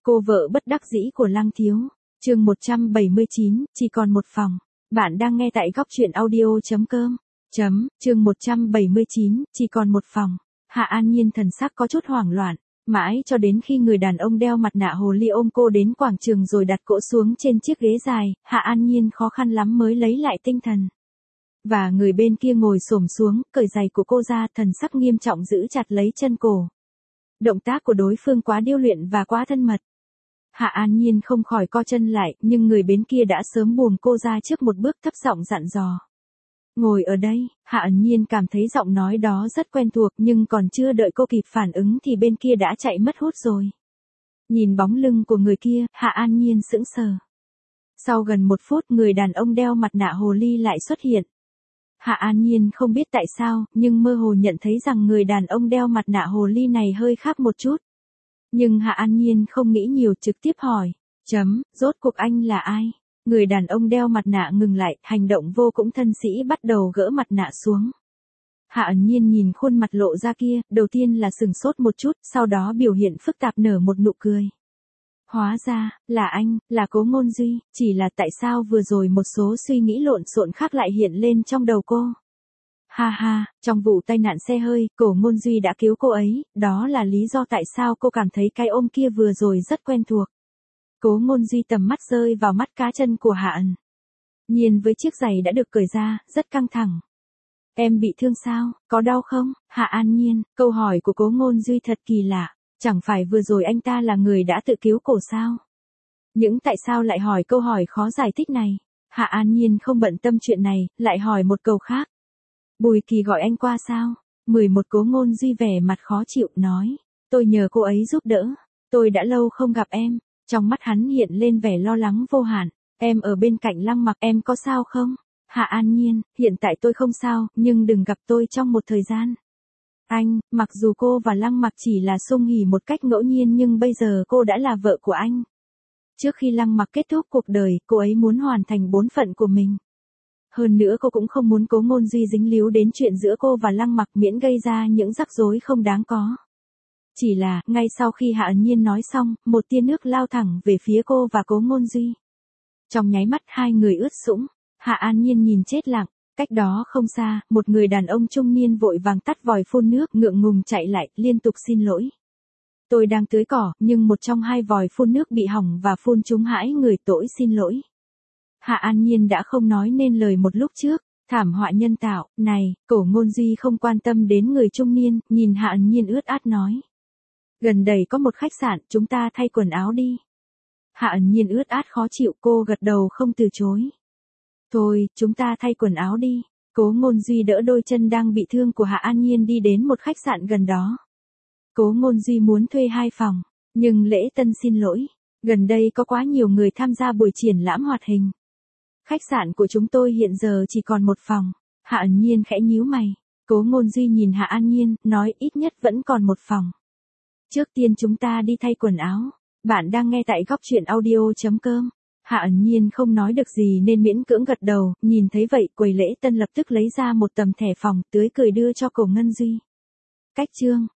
Cô vợ bất đắc dĩ của Lăng Thiếu. Chương 179, chỉ còn một phòng. Bạn đang nghe tại góc truyện audio.com. Chương 179, chỉ còn một phòng. Hạ An Nhiên thần sắc có chút hoảng loạn, mãi cho đến khi người đàn ông đeo mặt nạ hồ ly ôm cô đến quảng trường rồi đặt cỗ xuống trên chiếc ghế dài, Hạ An Nhiên khó khăn lắm mới lấy lại tinh thần. Và người bên kia ngồi xổm xuống, cởi giày của cô ra, thần sắc nghiêm trọng giữ chặt lấy chân cổ. Động tác của đối phương quá điêu luyện và quá thân mật. Hạ An Nhiên không khỏi co chân lại, nhưng người bên kia đã sớm buông cô ra trước một bước, thấp giọng dặn dò. Ngồi ở đây. Hạ An Nhiên cảm thấy giọng nói đó rất quen thuộc, nhưng còn chưa đợi cô kịp phản ứng thì bên kia đã chạy mất hút rồi. Nhìn bóng lưng của người kia, Hạ An Nhiên sững sờ. Sau gần 1 phút, người đàn ông đeo mặt nạ hồ ly lại xuất hiện. Hạ An Nhiên không biết tại sao, nhưng mơ hồ nhận thấy rằng người đàn ông đeo mặt nạ hồ ly này hơi khác một chút. Nhưng Hạ An Nhiên không nghĩ nhiều, trực tiếp hỏi. Rốt cuộc anh là ai? Người đàn ông đeo mặt nạ ngừng lại, hành động vô cùng thân sĩ bắt đầu gỡ mặt nạ xuống. Hạ An Nhiên nhìn khuôn mặt lộ ra kia, đầu tiên là sừng sốt một chút, sau đó biểu hiện phức tạp nở một nụ cười. Hóa ra, là anh, là Cố Ngôn Duy, chỉ là tại sao vừa rồi một số suy nghĩ lộn xộn khác lại hiện lên trong đầu cô. Ha ha, trong vụ tai nạn xe hơi, Cố Ngôn Duy đã cứu cô ấy, đó là lý do tại sao cô cảm thấy cái ôm kia vừa rồi rất quen thuộc. Cố Ngôn Duy tầm mắt rơi vào mắt cá chân của Hạ An Nhiên với chiếc giày đã được cởi ra, rất căng thẳng. Em bị thương sao, có đau không? Hạ An Nhiên, câu hỏi của Cố Ngôn Duy thật kỳ lạ, chẳng phải vừa rồi anh ta là người đã tự cứu cổ sao? Nhưng tại sao lại hỏi câu hỏi khó giải thích này? Hạ An Nhiên không bận tâm chuyện này, lại hỏi một câu khác. Bùi Kỳ gọi anh qua sao? 11 Cố Ngôn Duy vẻ mặt khó chịu nói. Tôi nhờ cô ấy giúp đỡ. Tôi đã lâu không gặp em. Trong mắt hắn hiện lên vẻ lo lắng vô hạn. Em ở bên cạnh Lăng Mặc, em có sao không? Hạ An Nhiên, hiện tại tôi không sao, nhưng đừng gặp tôi trong một thời gian. Anh, mặc dù cô và Lăng Mặc chỉ là xung hỉ một cách ngẫu nhiên nhưng bây giờ cô đã là vợ của anh. Trước khi Lăng Mặc kết thúc cuộc đời, cô ấy muốn hoàn thành bổn phận của mình. Hơn nữa cô cũng không muốn Cố Ngôn Duy dính líu đến chuyện giữa cô và Lăng Mặc, miễn gây ra những rắc rối không đáng có. Chỉ là, ngay sau khi Hạ An Nhiên nói xong, một tia nước lao thẳng về phía cô và Cố Ngôn Duy. Trong nháy mắt hai người ướt sũng, Hạ An Nhiên nhìn chết lặng, cách đó không xa, một người đàn ông trung niên vội vàng tắt vòi phun nước, ngượng ngùng chạy lại, liên tục xin lỗi. Tôi đang tưới cỏ, nhưng một trong 2 vòi phun nước bị hỏng và phun trúng hãi người, tôi xin lỗi. Hạ An Nhiên đã không nói nên lời một lúc trước. Thảm họa nhân tạo, này, Cố Ngôn Duy không quan tâm đến người trung niên, nhìn Hạ An Nhiên ướt át nói. Gần đây có một khách sạn, chúng ta thay quần áo đi. Hạ An Nhiên ướt át khó chịu, cô gật đầu không từ chối. Thôi, chúng ta thay quần áo đi. Cố Ngôn Duy đỡ đôi chân đang bị thương của Hạ An Nhiên đi đến một khách sạn gần đó. Cố Ngôn Duy muốn thuê 2 phòng, nhưng lễ tân xin lỗi. Gần đây có quá nhiều người tham gia buổi triển lãm hoạt hình. Khách sạn của chúng tôi hiện giờ chỉ còn 1 phòng. Hạ An Nhiên khẽ nhíu mày. Cố Ngôn Duy nhìn Hạ An Nhiên, nói ít nhất vẫn còn 1 phòng. Trước tiên chúng ta đi thay quần áo. Bạn đang nghe tại góc truyện audio.com. Hạ An Nhiên không nói được gì nên miễn cưỡng gật đầu, nhìn thấy vậy, quầy lễ tân lập tức lấy ra một tấm thẻ phòng, tươi cười đưa cho Cố Ngôn Duy. Cách chương